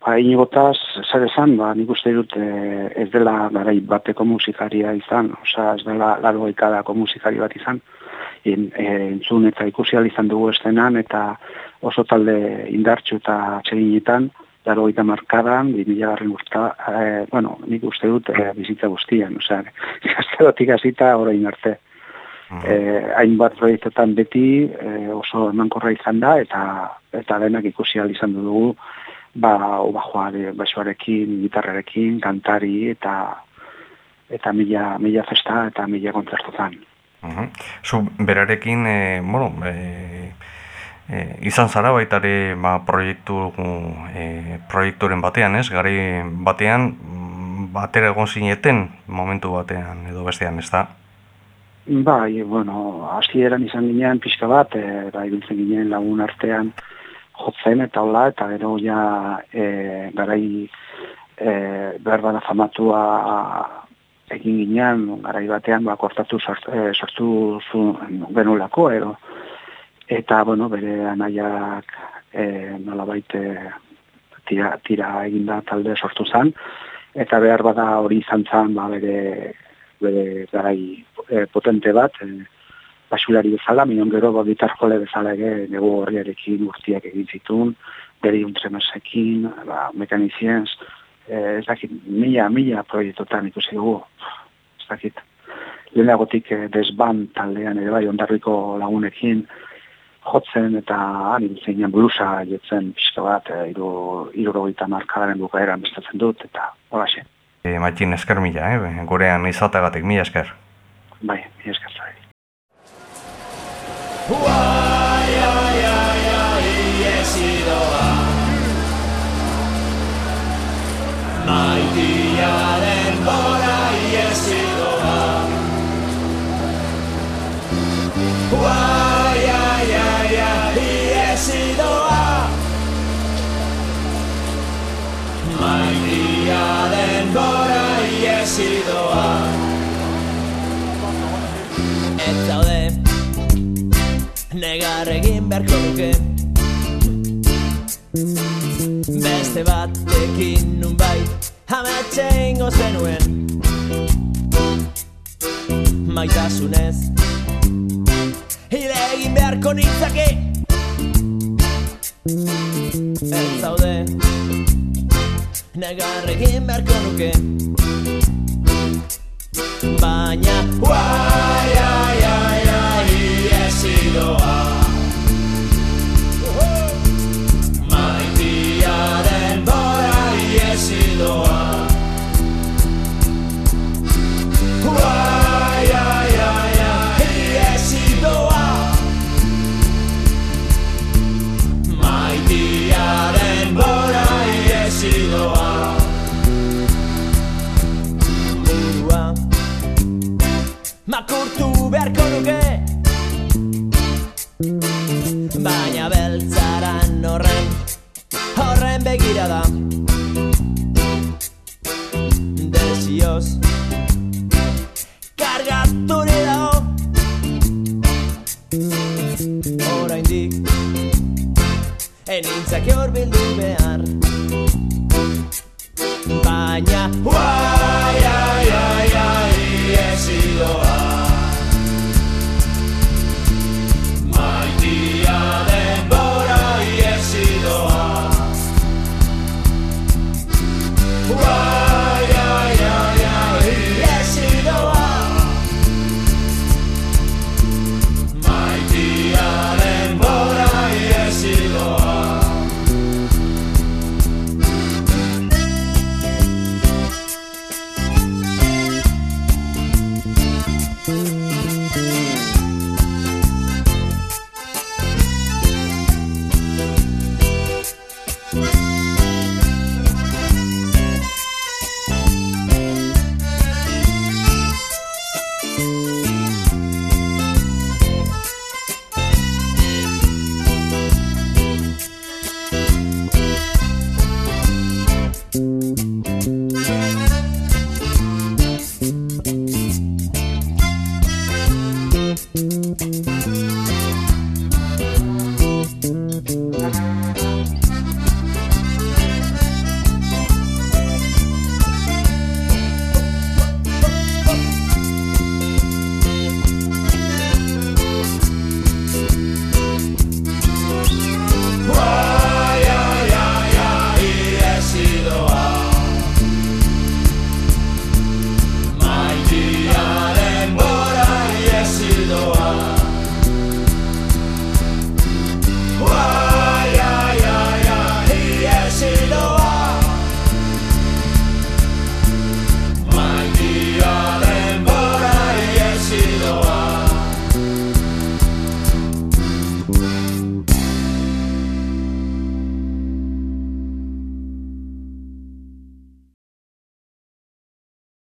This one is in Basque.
Inigotaz, zer esan, nik uste dut ez dela garai bateko musikaria izan, ez dela largo ikadako musikari bat izan, entzun eta ikusi izan dugu estenan, eta oso talde indartsu eta txeginetan, largo eta markadan, 2000 urta, nik uste dut bizitza guztian, gazterotik hasita orain arte. Hainbat proiektetan beti oso emankorra izan da, eta denak ikusi izan dugu, baixoarekin, gitarrarekin, kantari eta mila festa eta mila kontzertutan. Zu berarekin, izan zara baitare proiekturen batean, ez? Gari batean, batera egon zineten momentu batean edo bestean, ez da? Bai, hasieran izan ginean pixka bat, ibiltzen ginen lagun artean, jotzen eta hola, eta gero garai behar bada famatua egin ginean, garai batean kortatu sortu genulako, eta bere anaiak nolabait tira eginda talde sortu zen, eta behar bada hori izan zen bere garai potente bat, basulari bezala, minon gero gitar jole bezala negu horriarekin urtiak egin zituen, beri untremesekin, mekanizienz, ez dakit, mila proiektotan ikusi dugu, ez dakit. Lehenagotik desban taldean ere bai, Ondarriko lagunekin jotzen eta ibiltzen blusa jotzen pixka bat, 70 markadaren bukaeran bestatzen dut, eta holaxe. Matxin, esker mila, gurean izatagatik, mila esker. Bai, mila esker zari. Maitiaren gora iesidoa. Iesidoa. Maitiaren gora iesidoa. Ez zaude negar egin beharko duke, beste batekin nunbait ametxe ingo zenuen, maitasunez hile egin beharko nintzake. Ez zaude negar egin beharko nuke, baina iesidoa. Maitiaren gora iesidoa. Iesidoa. Maitiaren gora iesidoa. Burua makurtu beharko nuke, baina beltzaran horren begirada desioz kargaturi dago. Oraindik enintzake hor bildu behar,